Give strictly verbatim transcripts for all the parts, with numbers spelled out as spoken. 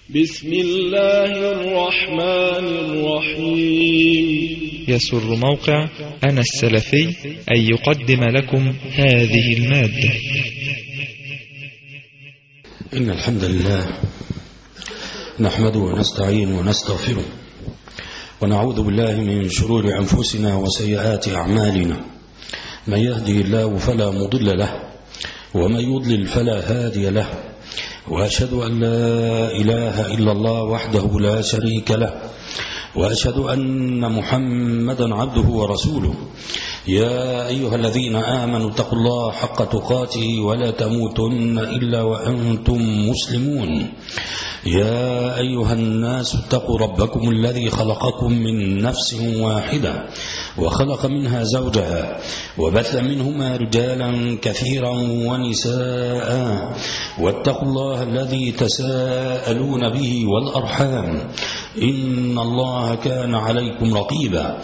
بسم الله الرحمن الرحيم. يسر موقع أنا السلفي أن يقدم لكم هذه المادة. إن الحمد لله نحمده ونستعين ونستغفره ونعوذ بالله من شرور أنفسنا وسيئات أعمالنا. من يهده الله فلا مضل له ومن يضلل فلا هادي له، وأشهد أن لا إله إلا الله وحده لا شريك له، وأشهد أن محمدا عبده ورسوله. يا أيها الذين آمنوا اتقوا الله حق تقاته ولا تموتن إلا وأنتم مسلمون. يا أيها الناس اتقوا ربكم الذي خلقكم من نفس واحدة وخلق منها زوجها وبث منهما رجالا كثيرا ونساء، واتقوا الله الذي تساءلون به والأرحام إن الله كان عليكم رقيبا.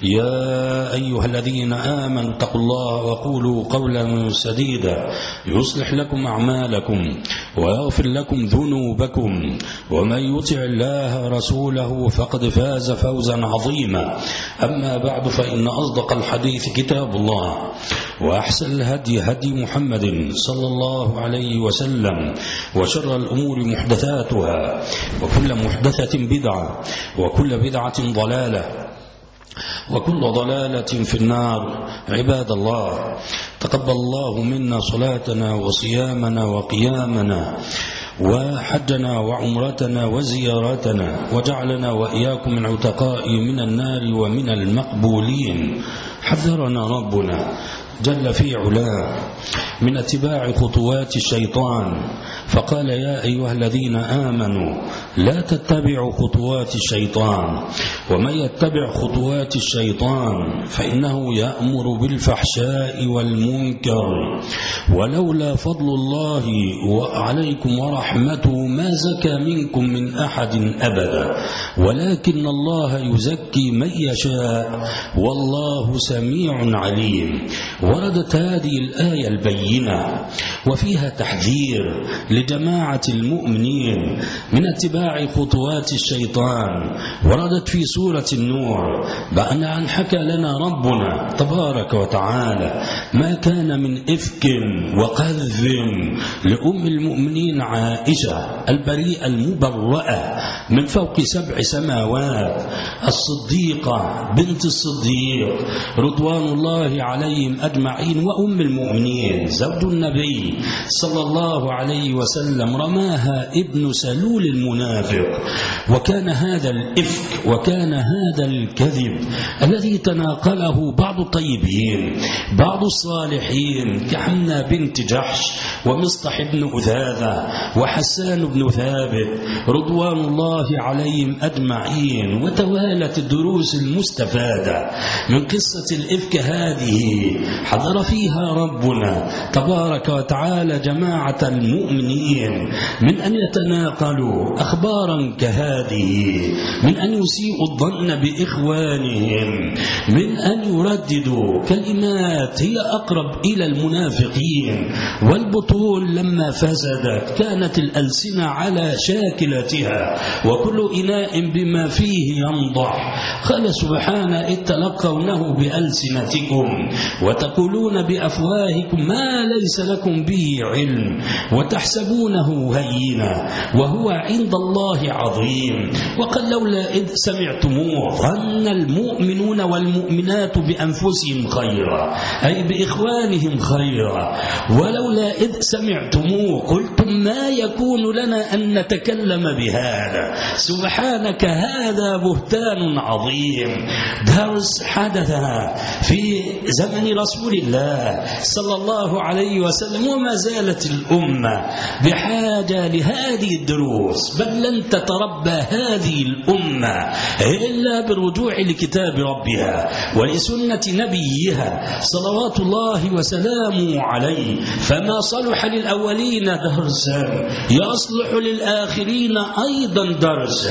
يا أيها الذين آمنوا اتقوا الله وقولوا قولا سديدا يصلح لكم أعمالكم ويغفر لكم ذنوبكم، ومن يطع الله رسوله فقد فاز فوزا عظيما. أما بعد، فإن أصدق الحديث كتاب الله، وأحسن الهدي هدي محمد صلى الله عليه وسلم، وشر الأمور محدثاتها، وكل محدثة بدعة، وكل بدعة ضلالة، وكل ضلالة في النار. عباد الله، تقبل الله منا صلاتنا وصيامنا وقيامنا وحجنا وعمرتنا وزيارتنا، وجعلنا وإياكم من عتقاء من النار ومن المقبولين. حذرنا ربنا جل في علاه من اتباع خطوات الشيطان، فقال: يا أيها الذين آمنوا لا تتبعوا خطوات الشيطان، ومن يتبع خطوات الشيطان فإنه يأمر بالفحشاء والمنكر، ولولا فضل الله عليكم ورحمته ما زكى منكم من أحد أبدا، ولكن الله يزكي من يشاء والله سميع عليم. وردت هذه الآية البينة وفيها تحذير لجماعة المؤمنين من اتباع خطوات الشيطان. وردت في سورة النور بأن أن حكى لنا ربنا تبارك وتعالى ما كان من إفك وقذف لأم المؤمنين عائشة البريئة المبرأة من فوق سبع سماوات، الصديقة بنت الصديق رضوان الله عليهم أجمعين، وأم المؤمنين زوج النبي صلى الله عليه وسلم. رماها ابن سلول المنافق، وكان هذا الإفك وكان هذا الكذب الذي تناقله بعض الطيبين بعض الصالحين كحمنا بنت جحش ومصطح بن أثاثة وحسان بن ثابت رضوان الله عليهم أجمعين. وتوالت الدروس المستفادة من قصة الإفك هذه حضر فيها ربنا تبارك وتعالى جماعة المؤمنين من أن يتناقلوا أخبارا كهذه، من أن يسيئوا الظن بإخوانهم، من أن يرددوا كلمات هي أقرب إلى المنافقين. والبطون لما فسدت كانت الألسنة على شاكلتها، وكل إناء بما فيه ينضح. قال سبحانه: إذ تلقونه بألسنتكم وتقولون بأفواهكم ما ليس لكم به علم وتحسبونه هينا وهو عند الله عظيم. وقال: لولا إذ سمعتموه ظن المؤمنون والمؤمنات بأنفسهم خيرا، أي بإخوانهم خيرا، ولولا إذ سمعتموه قلتم ما يكون لنا أن نتكلم بهذا، سبحانك هذا بهتان عظيم. درس حدث في زمن رسول الله صلى الله عليه وسلم، وما زالت الأمة بحاجة لهذه الدروس، بل لن تتربى هذه الأمة إلا بالرجوع لكتاب ربها ولسنة نبيها صلوات الله وسلامه عليه. فما صلح للأولين درسا يصلح للآخرين أيضا الدرس.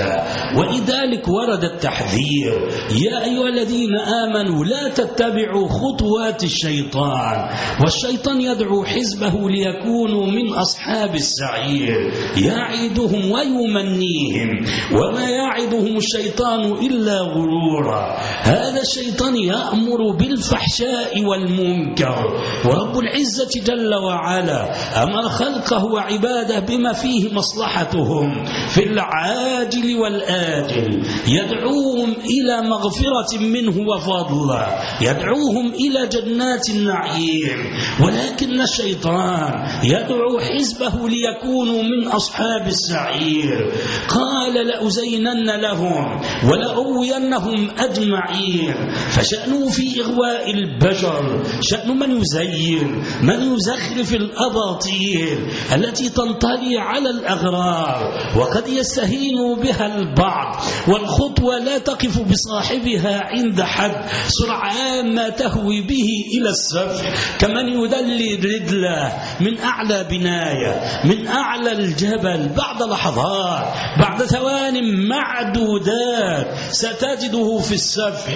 ولذلك ورد التحذير: يا أيها الذين آمنوا لا تتبعوا خطوات الشيطان، والشيطان يدعو حزبه ليكونوا من أصحاب السعير يعدهم ويمنيهم وما يعدهم الشيطان إلا غرورا. هذا الشيطان يأمر بالفحشاء والمنكر، ورب العزة جل وعلا أمر خلقه وعباده بما فيه مصلحتهم في العاجل والآجل، يدعوهم إلى مغفرة منه وفضل، يدعوهم إلى جنات النعيم. ولكن الشيطان يدعو حزبه ليكونوا من أصحاب السعير. قال: لأزينن لهم ولأغوينهم أجمعين. فشأنه في إغواء البشر شأن من يزين، من يزخرف الأباطيل التي تنطلي على الأغرار، وقد يستهين بها البعض، والخطوة لا تقف بصاحبها عند حد، سرعان ما تهوي به إلى السفح، كمن يدلي رجله من أعلى بناية، من أعلى الجبل. بعد لحظات، بعد ثوان معدودات، ستجده في السفح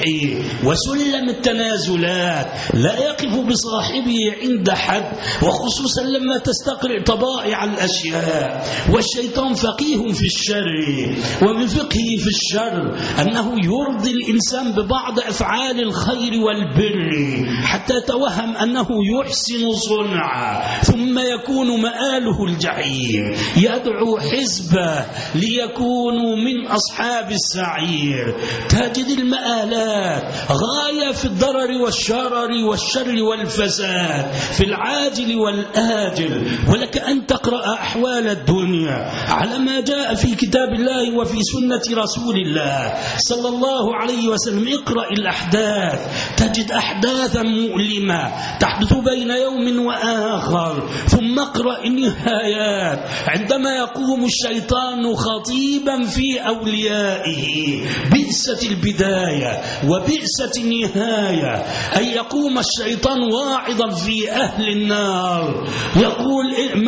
وسلم التنازلات، لا يقف بصاحبه عند حد، وخصوصا لما تستقرع طبائع الأشياء. والشيطان فقيه في الشر، ومن فقهه في الشر أنه يرضي الإنسان ببعض أفعال الخير والبر حتى توهم أنه يحسن صنعا، ثم يكون مآله الجحيم. يدعو حزبه ليكونوا من أصحاب السعير. تجد المآلات غاية في الضرر والشرر والشر والفساد في العاجل والآجل. ولك أن تقرأ أحوال الدنيا على ما جاء في كتاب الله وفي سنة رسول الله صلى الله عليه وسلم. اقرأ الأحداث، تجد أحداثا مؤلمة تحدث بين يوم وآخر. ثم اقرأ النهايات عندما يقوم الشيطان خطيبا في أوليائه. بئست البداية وبئست النهاية أن يقوم الشيطان واعظا في أهل النار، يقول: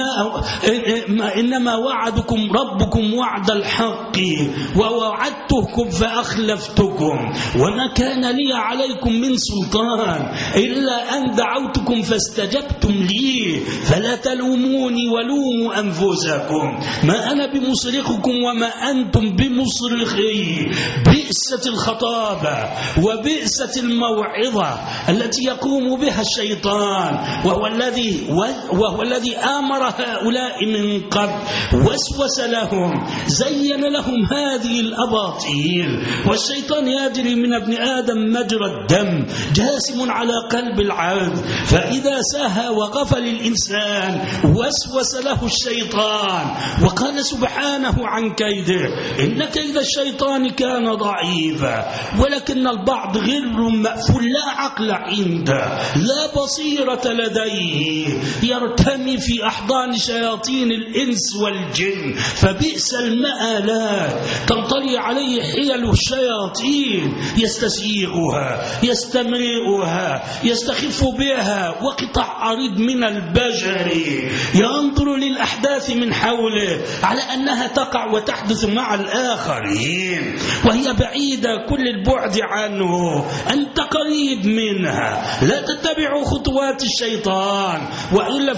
ما إنما وعدكم ربكم وعد الحق ووعدتكم فأخلفتكم وما كان لي عليكم من سلطان إلا أن دعوتكم فاستجبتم لي فلا تلوموني ولوموا أنفسكم، ما أنا بمصرخكم وما أنتم بمصرخي. بئست الخطابة وبئست الموعظة التي يقوم بها الشيطان، وهو الذي وهو الذي آمر هؤلاء من قبل، وسوس لهم، زين لهم هذه الأباطيل. والشيطان يجري من ابن آدم مجرى الدم، جاسم على قلب العبد، فإذا سهى وغفل الإنسان وسوس له الشيطان. وقال سبحانه عن كيده: إن كيد الشيطان كان ضعيفا. ولكن البعض غر مأفول، لا عقل عنده، لا بصيرة لديه، يرتمي في أحضان شياطين الإنس والجن. فبئس المآلات، تنطلي عليه حيل الشياطين، يستسيغها، يستمرئها، يستخف بها. وقطع عريض من البشر ينظر للأحداث من حوله على أنها تقع وتحدث مع الآخرين، وهي بعيدة كل البعد عنه، أنت قريب منها. لا تتبعوا خطوات الشيطان، وإلا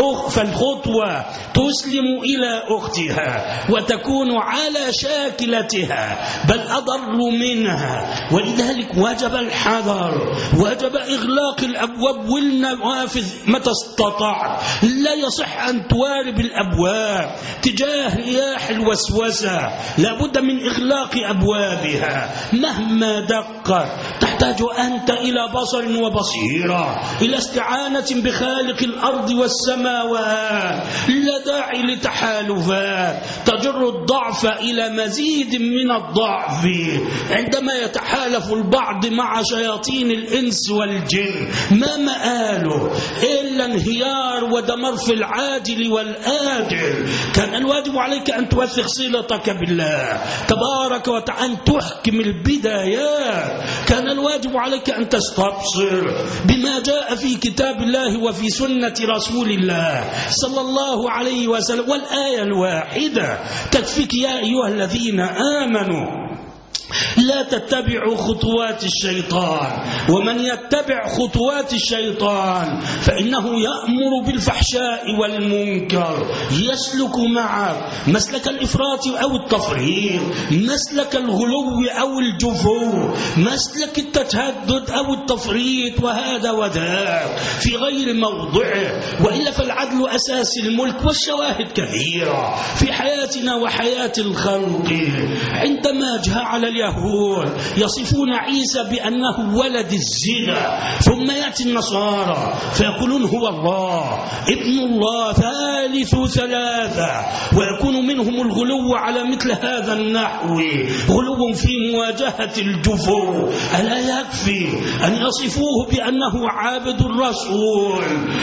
فالخطوة تسلم إلى أختها وتكون على شاكلتها، بل أضر منها. ولذلك وجب الحذر، وجب إغلاق الأبواب والنوافذ متى استطعت. لا يصح أن توارب الأبواب تجاه رياح الوسوسة، لا بد من إغلاق أبوابها مهما دقت. تحتاج أنت إلى بصر وبصيرة، إلى استعانة بخالق الأرض والسماوات. لا داعي لتحالفات تجر الضعف إلى مزيد من الضعف. عندما يتحالف البعض مع شياطين الإنس والجن ما مآله إلا انهيار ودمر في العاجل والآجل. كان الواجب عليك أن توثق صلتك بالله تبارك وتعالى، أن تحكم البدايات. كان الواجب عليك أن تستبصر بما جاء في كتاب الله وفي سنة رسول الله صلى الله عليه وسلم. والآية الواحدة تكفيك يا أيها الذين آمنوا لا تتبعوا خطوات الشيطان ومن يتبع خطوات الشيطان فإنه يأمر بالفحشاء والمنكر، يسلك معك مسلك الإفراط أو التفريط، مسلك الغلو أو الجفو، مسلك التشدد أو التفريط، وهذا وذاك في غير موضعه. وإلا فالعدل أساس الملك، والشواهد كثيرة في حياتنا وحياة الخلق. عندما جاء على اليهود يصفون عيسى بأنه ولد الزنا، ثم يأتي النصارى فيقولون هو الله ابن الله ثالث ثلاثة، ويكون منهم الغلو على مثل هذا النحو، غلو في مواجهة الجفو. ألا يكفي أن يصفوه بأنه عابد الرسول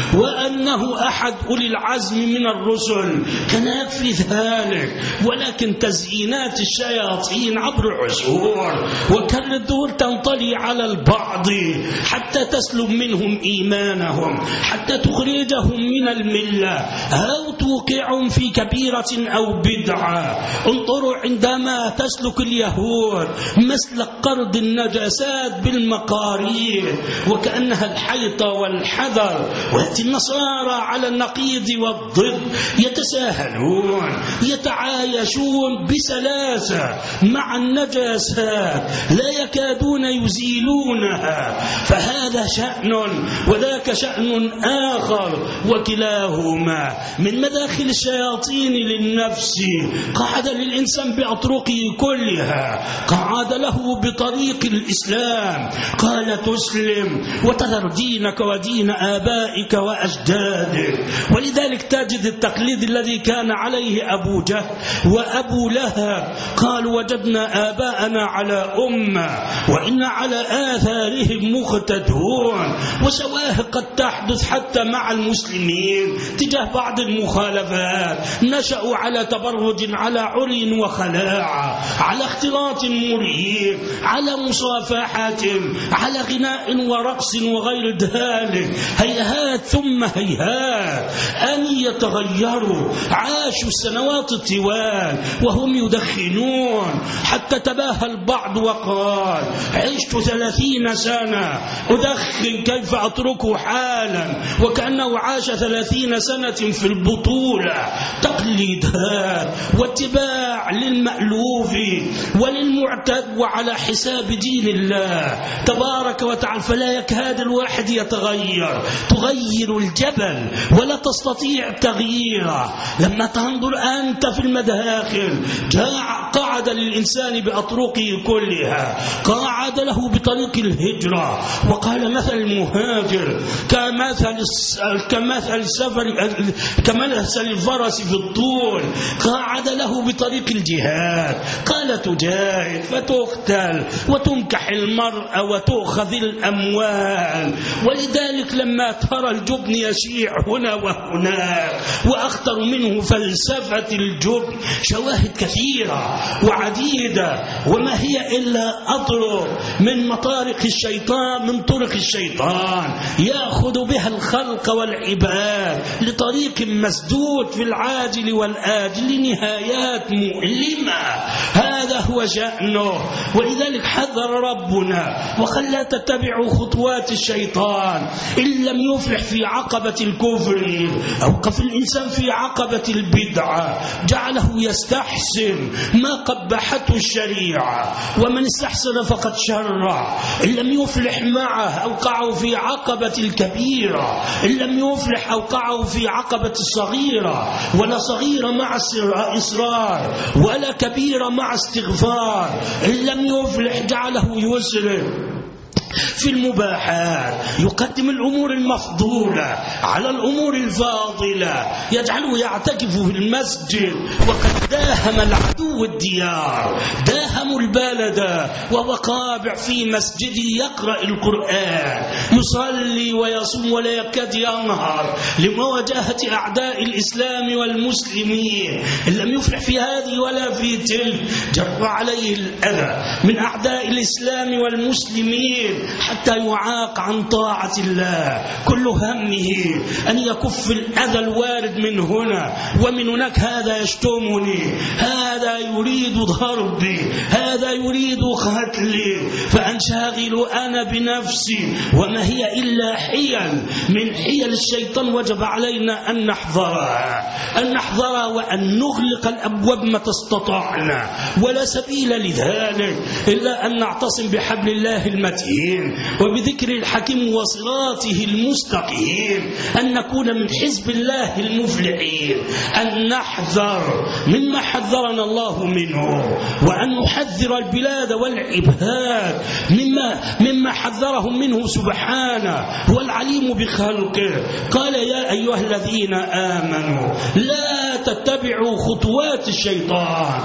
وأنه أحد أولي العزم من الرسل؟ كان يكفي ذلك، ولكن تزيينات الشياطين عبر العصور وكالدور تنطلي على البعض حتى تسلب منهم إيمانهم، حتى تخرجهم من الملة أو توقعهم في كبيرة أو بدعة. انظروا عندما تسلك اليهود مسلك قرض النجاسات بالمقارير وكأنها الحيطة والحذر، ويأتي النصارى على النقيض والضد، يتساهلون يتعايشون بسلاسة مع النجاسات، لا يكادون يزيلونها. فهذا شأن وذاك شأن آخر، وكلاهما من مداخل الشياطين للنفس. قعد للإنسان بأطرقه كلها، قعد له بطريق الإسلام، قال تسلم وتذر دينك ودين آبائك وأجدادك. ولذلك تجد التقليد الذي كان عليه أبو جهل وأبو لهب، قالوا وجدنا آباءنا على أمة وإن على آثارهم مقتدون. وشواهد قد تحدث حتى مع المسلمين تجاه بعض المخالفات، نشأوا على تبرج، على عري وخلاعة، على اختلاط مريب، على مصافحة، على غناء ورقص وغير ذلك. هيهات ثم هيهات أن يتغيروا. عاشوا السنوات الطوال وهم يدخنون، حتى تباهى البعض وقال عشت ثلاثين سنة أدخن، كيف أتركه حالا؟ وكأنه عاش ثلاثين سنة في البطولة. تقليدات واتباع للمألوف وللمعتد وعلى حساب دين الله تبارك وتعالى. فلا يكاد الواحد يتغير، تغير الجبل ولا تستطيع تغييره. لما تنظر أنت في المداخل، جاء قعد للإنسان بأطرقه كلها، قعد له بطريق الهجرة، وقال مثل المهاجر كمثل كمثل السفر كمثل الفرس في الطول. قعد له بطريق الجهاد، قال تجاهد فتقتل وتنكح المرأة وتؤخذ الأموال. ولذلك لما ترى الجبن يشيع هنا وهناك، وأخطر منه فلسفة الجبن، شواهد كثيرة وعديدة، وما هي إلا أطرق من مطارق الشيطان، من طرق الشيطان يأخذ بها الخلق والعباد لطريق مسدود في العاجل والآجل، نهايات مؤلمة. هذا هو شأنه. ولذلك حذر ربنا وقال لا تتبعوا خطوات الشيطان. إن لم يفلح في عقبة الكفر أوقف الإنسان في عقبة البدعة، جعله يستحسن ما قبحته الشريعة، ومن استحسن فقد شرع. إن لم يفلح معه أوقعه في عقبة الكبيرة، إن لم يفلح أوقعه في عقبة الصغيرة، ولا صغيرة مع إصرار ولا كبيرة مع استغفار. إن لم يفلح جعله يسرف في المباحات، يقدم الأمور المفضولة على الأمور الفاضلة، يجعله يعتكف في المسجد وقد داهم العدو الديار، داهموا البلد، وهو قابع في مسجده يقرأ القرآن، يصلي ويصوم ولا يكاد ينهر لمواجهة أعداء الإسلام والمسلمين. إن لم يفلح في هذه ولا في تلك، جر عليه الأذى من أعداء الإسلام والمسلمين حتى يعاق عن طاعة الله. كل همه أن يكف الأذى الوارد من هنا ومن هناك. هذا يشتمني، هذا يريد ضربي، هذا يريد قتلي، فأنشغل أنا بنفسي، وما هي إلا حيل من حيل الشيطان وجب علينا أن نحذرها أن نحذرها وأن نغلق الأبواب ما استطعنا، ولا سبيل لذلك إلا أن نعتصم بحبل الله المتين وبذكر الحكيم وصراطه المستقيم، أن نكون من حزب الله المفلحين، أن نحذر مما حذرنا الله منه، وأن نحذر البلاد والعباد مما مما حذرهم منه سبحانه، هو العليم بخلقه. قال يا أيها الذين آمنوا لا تتبعوا خطوات الشيطان،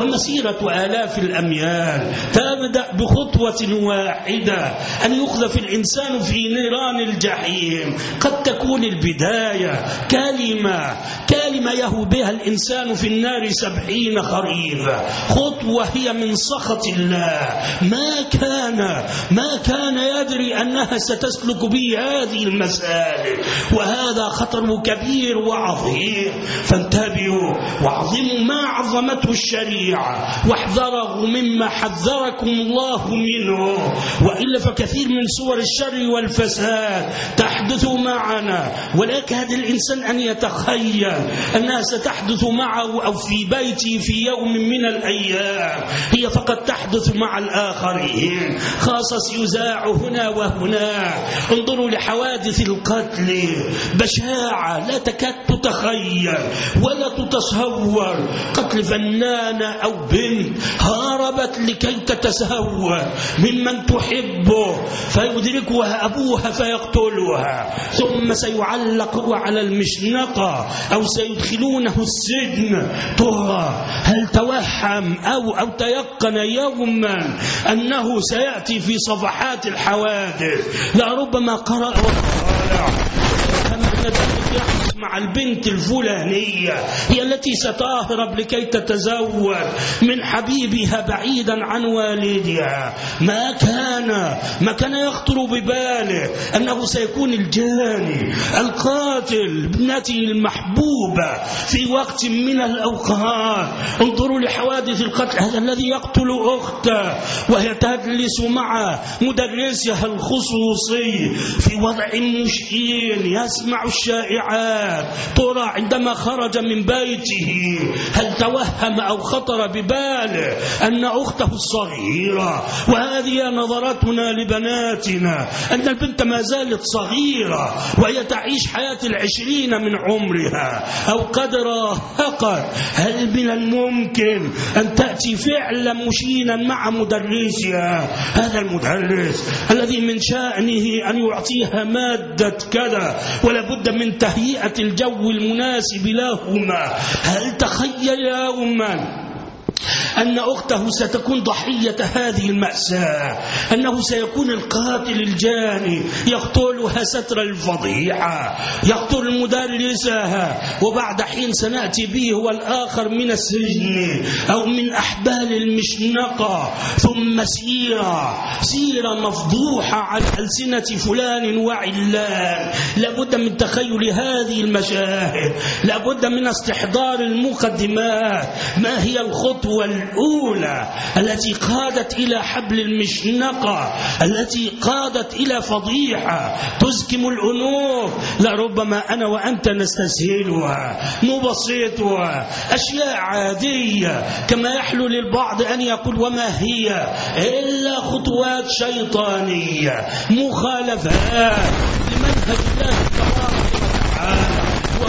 ومسيرة آلاف الأميال تبدأ بخطوة واحدة، أن يقذف الإنسان في نيران الجحيم. قد تكون البداية كلمة كلمة يهوي بها الإنسان في النار سبعين خريفا، خطوة هي من سخط الله، ما كان ما كان يدري أنها ستسلك به هذه المسائل، وهذا خطر كبير وعظيم. فانتبهوا وعظموا ما عظمته الشريعة، واحذروا مما حذركم الله منه، وإلا فكثير من صور الشر والفساد تحدث معنا، ولا يكاد الإنسان أن يتخيل أنها ستحدث معه أو في بيته في يوم من الأيام، هي فقط تحدث مع الآخرين، خاصة يذاع هنا وهنا. انظروا لحوادث القتل، بشاعة لا تكاد تتخيل ولا تتصور. قتل فنانة أو بنت هاربت لكي تتسول ممن تحبه، فيدركها أبوها فيقتلها، ثم سيعلق على المشنقة أو سيدخلونه السجن. ترى هل توهم أو أو تيقن يوما أنه سيأتي في صفحات الحوادث؟ لربما قرأ وقال يحدث مع البنت الفلانية، هي التي ستهرب لكي تتزوج من حبيبها بعيدا عن والدها. ما كان ما كان يخطر بباله أنه سيكون الجاني القاتل ابنته المحبوبة في وقت من الأوقات. انظروا لحوادث القتل، هذا الذي يقتل أخته وهي تجلس مع مدرسها الخصوصي في وضع مشين، يسمع الشائعات. ترى عندما خرج من بيته هل توهم أو خطر بباله أن أخته الصغيرة، وهذه نظرتنا لبناتنا، أن البنت ما زالت صغيرة وهي تعيش حياة العشرين من عمرها أو قد راهقت، هل من الممكن أن تأتي فعلا مشينا مع مدرسها؟ هذا المدرس الذي من شأنه أن يعطيها مادة كذا، ولا بد من تهيئة الجو المناسب لهما. هل تخيل يوما أن أخته ستكون ضحية هذه المأساة، أنه سيكون القاتل الجاني يقتلها ستر الفضيحة، يقتل مدرسها، وبعد حين سنأتي به هو الآخر من السجن أو من أحبال المشنقة، ثم سيرة سيرة مفضوحة على ألسنة فلان وعلان. لابد من تخيل هذه المشاهد، لابد من استحضار المقدمات. ما هي الخطوة الأولى التي قادت إلى حبل المشنقة، التي قادت إلى فضيحة تزكم الأنوف؟ لربما أنا وأنت نستسهلها، نبسطها، أشياء عادية، كما يحلو للبعض أن يقول وما هي إلا خطوات شيطانية، مخالفات لمنهج الله تبارك وتعالى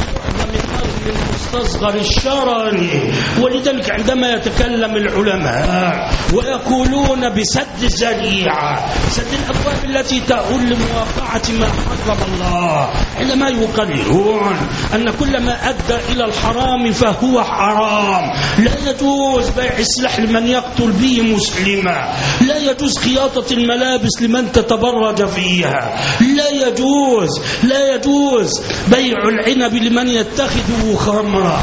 من مستصغر الشرعي. ولذلك عندما يتكلم العلماء ويقولون بسد الذريعة، سد الأبواب التي تؤول لمواقعة ما حرم الله، عندما يقررون أن كل ما أدى إلى الحرام فهو حرام، لا يجوز بيع السلاح لمن يقتل به مسلما، لا يجوز خياطة الملابس لمن تتبرج فيها، لا يجوز لا يجوز بيع العنب لمن يتخذه خمرا،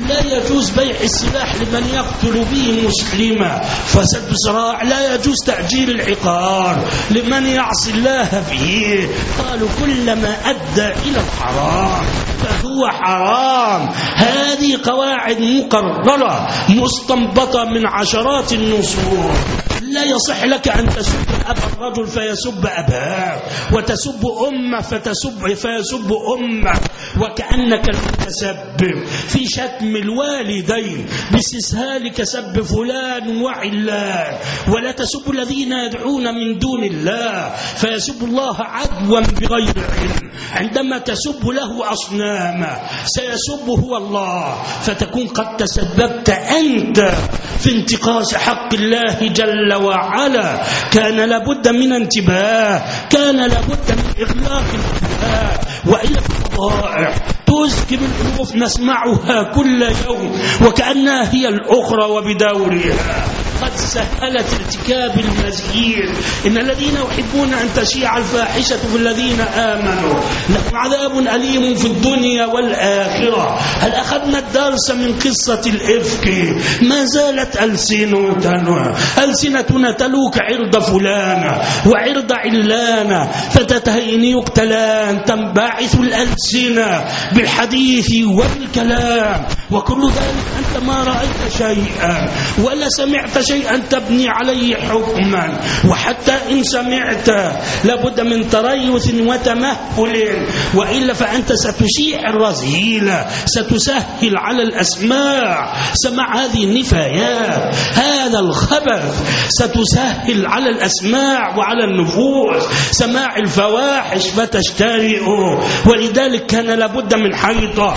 لا يجوز بيع السلاح لمن يقتل به مسلما، فسد ذراع. لا يجوز تأجيل العقار لمن يعصي الله فيه. قالوا كلما أدى إلى الحرام فهو حرام. هذه قواعد مقررة مستنبطة من عشرات النصوص. لا يصح لك أن تسب أبا الرجل فيسب أباه، وتسب أمه فتسب فيسب أمه، وكأنك المتسبب في شتم الوالدين باستسهالك سب فلان وعلان. ولا تسب الذين يدعون من دون الله فيسب الله عدوا بغير علم. عندما تسب له أصناما سيسب هو الله، فتكون قد تسببت أنت في انتقاص حق الله جل وعلا. كان لابد من انتباه، كان لابد من إغلاق الانتباه. وإلى الفضائح تسكب الألوف نسمعها كل يوم وكأنها هي الأخرى وبدورها. قد سهلت ارتكاب المزيد. إن الذين يحبون أن تشيع الفاحشة في الذين آمنوا لهم عذاب أليم في الدنيا والآخرة. هل أخذنا الدرس من قصة الإفك؟ ما زالت ألسنتنا ألسنتنا تلوك عرض فلان وعرض علان، فتتهين يقتلان. تنبعث الألسنة بالحديث والكلام، وكل ذلك أنت ما رأيت شيئا ولا سمعت شيئا تبني عليه حكما. وحتى إن سمعت لابد من تريث وتمهل، وإلا فأنت ستشيع الرذيل، ستسهل على الأسماع سماع هذه النفايات، هذا الخبث، ستسهل على الأسماع وعلى النفوس سماع الفواحش فتشترئ. ولذلك كان لابد من حيطة،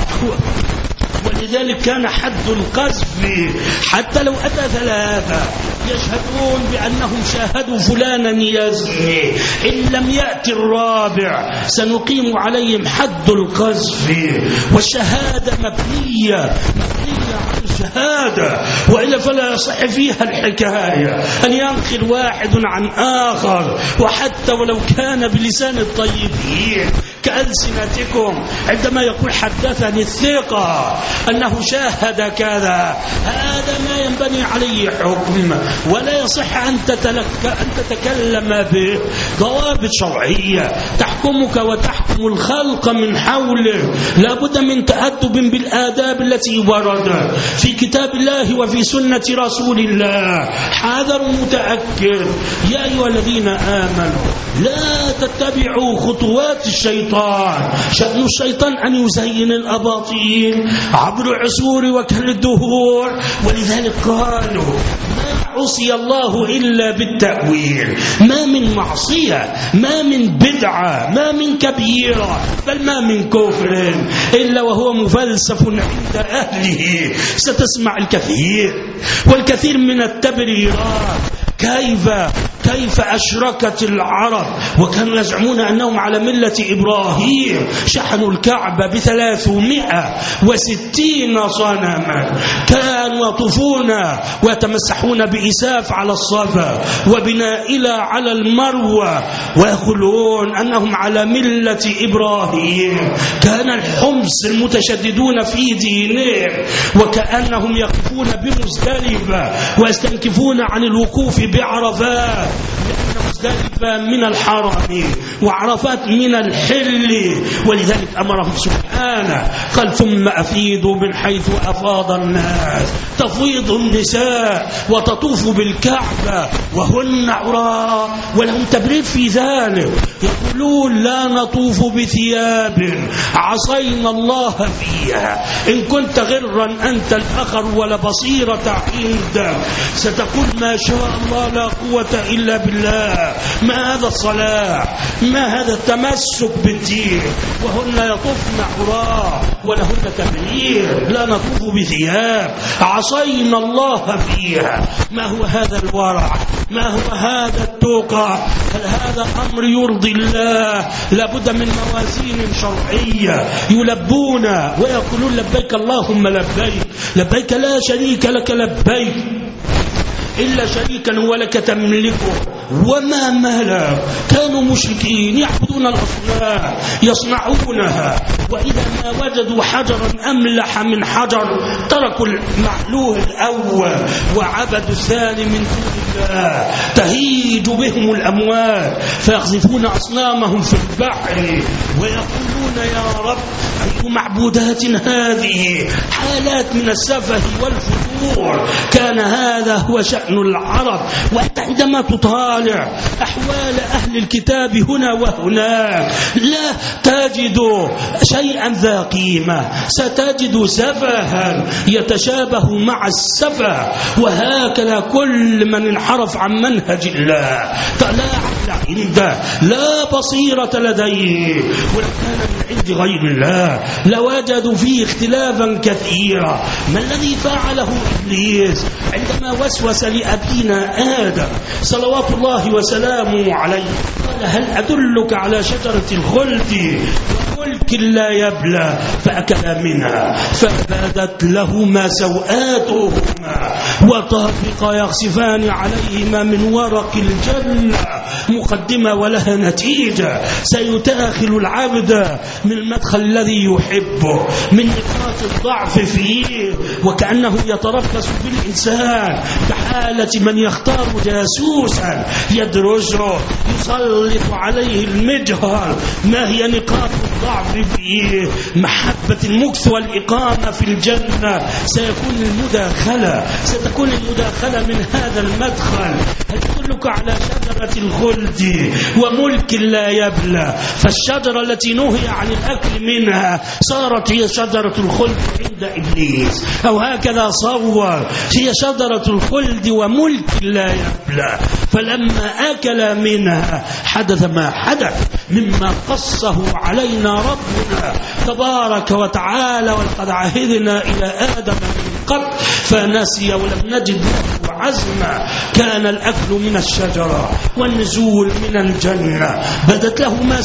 ولذلك كان حد القذف حتى لو أتى ثلاثة يشهدون بأنهم شاهدوا فلانا يزني، إن لم يأتي الرابع سنقيم عليهم حد القذف. والشهادة مبنية مبنية على الشهادة، وإلا فلا يصح فيها الحكاية أن ينقل واحد عن آخر، وحتى ولو كان بلسان الطيبين كألسنتكم. عندما يقول حدثني الثقة أنه شاهد كذا، هذا ما ينبني عليه حكم، ولا يصح أن تتكلم به. ضوابط شرعية تحكمك وتحكم الخلق من حولك. لا بد من تأدب بالآداب التي وردت في كتاب الله وفي سنة رسول الله. حاذر متأكد يا أيها الذين آمنوا لا تتبعوا خطوات الشيطان. شأن الشيطان أن يزين الأباطيل عبر العصور وكل الدهور. ولذلك قالوا ما عصي الله إلا بالتأويل. ما من معصية، ما من بدعة، ما من كبيرة، بل ما من كفر إلا وهو مفلسف عند أهله. ستسمع الكثير والكثير من التبريرات. كيف كيف أشركت العرب وكانوا يزعمون أنهم على ملة إبراهيم، شحنوا الكعبة بثلاثمائة وستين صنما، كانوا يطوفون ويتمسحون بإساف على الصفا وبنائلة على المروة ويقولون أنهم على ملة إبراهيم. كان الحمص المتشددون في دينهم وكأنهم يقفون بمزدلفة ويستنكفون عن الوقوف بعرفات، لأن مزدلفة من الحرم وعرفات من الحل. ولذلك أمرهم سبحانه قال ثم أفيدوا من حيث أفاض الناس. تفيض النساء وتطوف بالكعبة وهن عراة ولهم تبرير في ذلك. يقولون لا نطوف بثياب عصينا الله فيها. إن كنت غرا أنت الأخر ولا بصيرة عندك ستقول ما شاء الله لا قوة إلا بالله. ما هذا الصلاح، ما هذا التمسك بالدين، وهن يطوفن عراة ولهن تبرير. لا نطوف بثياب عصينا الله فيها. ما هو هذا الورع؟ ما هو هذا التقى؟ هل هذا أمر يرضي الله؟ لابد من موازين شرعية. يلبون ويقولون لبيك اللهم لبيك، لبيك لا شريك لك لبيك. إلا شريكا هو لك تملكه وما ملك. كانوا مشركين يعبدون الأصنام يصنعونها، وإذا ما وجدوا حجرا أملح من حجر تركوا المعلوه الأول وعبدوا الثاني من دون الله. تهيج بهم الأموال فيقذفون أصنامهم في البحر ويقولون يا رب أي معبودات هذه. حالات من السفه والفتور. كان هذا هو شأن العرب. وأنت عندما تطالع أحوال أهل الكتاب هنا وهناك لا تجد شيئا ذا قيمة، ستجد سفها يتشابه مع السفه. وهكذا كل من انحرف عن منهج الله فلا عقل عنده، لا بصيرة لديه. ولو كان من عند غير الله لوجدوا فيه اختلافا كثيرا. ما الذي فعله إبليس عندما وسوس لأبينا آدم صلوات الله وسلامه عليه؟ قال هل أدلك على شجرة الخلد وملك لا يبلى؟ فأكلا منها فبدت لهما سوآتهما وطفقا يخسفان عليهما من ورق الجنة. مقدمة ولها نتيجة. سيتأخل العبد من المدخل الذي يحبه، من نقاط الضعف فيه، وكأنه يتربص بالإنسان كحالة من يختار جاسوسا يدرسه يسلط عليه المجهر. ما هي نقاط الضعف فيه؟ محبة المكث والإقامة في الجنة. سيكون المداخلة ستكون المداخلة من هذا المدخل. هل تدلك على شجرة الخلد وملك لا يبلى؟ فالشجرة التي نهي عن الأكل منها صارت هي شجرة الخلد عند إبليس، أو هكذا صور، هي شجرة الخلد وملك لا يبلى. فلما أكل منها حدث ما حدث مما قصه علينا ربنا تبارك وتعالى. ولقد عهدنا إلى آدم من قبل فنسي ولم نجد له عزما. كان الأكل من الشجرة والنزول من الجنة. بدت لهما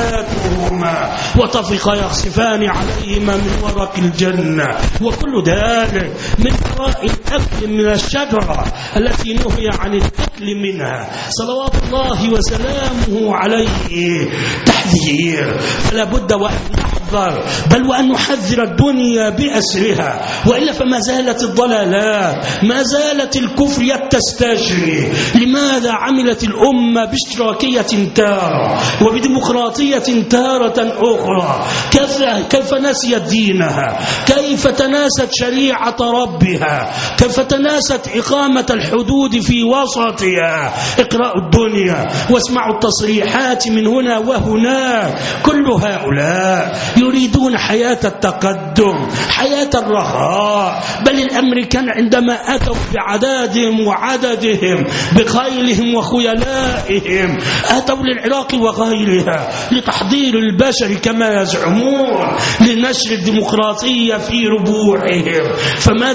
سوآتهما وطفقا يخسفان عليهما من ورق الجنة. وكل ذلك من وراء الأكل من الشجرة التي نهي عن الأكل منها صلوات الله وسلامه عليه. تحذير، فلا بد وأن نحذر، بل وأن نحذر الدنيا بأسرها، وإلا فما زالت الضلالات، ما زالت الكفر يتستجري. لماذا عملت الأمة باشتراكية تارة وبديمقراطية تارة أخرى؟ كيف, كيف نسيت دينها؟ كيف تناست شريعة ربها؟ كيف تناست إقامة الحدود في وسطها؟ اقرأوا الدنيا واسمعوا التصريحات من هنا وهناك. كل هؤلاء يريدون حياة التقدم، حياة الرخاء. بل الأمريكان عندما أتوا بعدادهم وعددهم بخيلهم وخيلائهم أتوا للعراق وغيرها لتحضير البشر كما يزعمون، لنشر الديمقراطية في ربوعهم. فما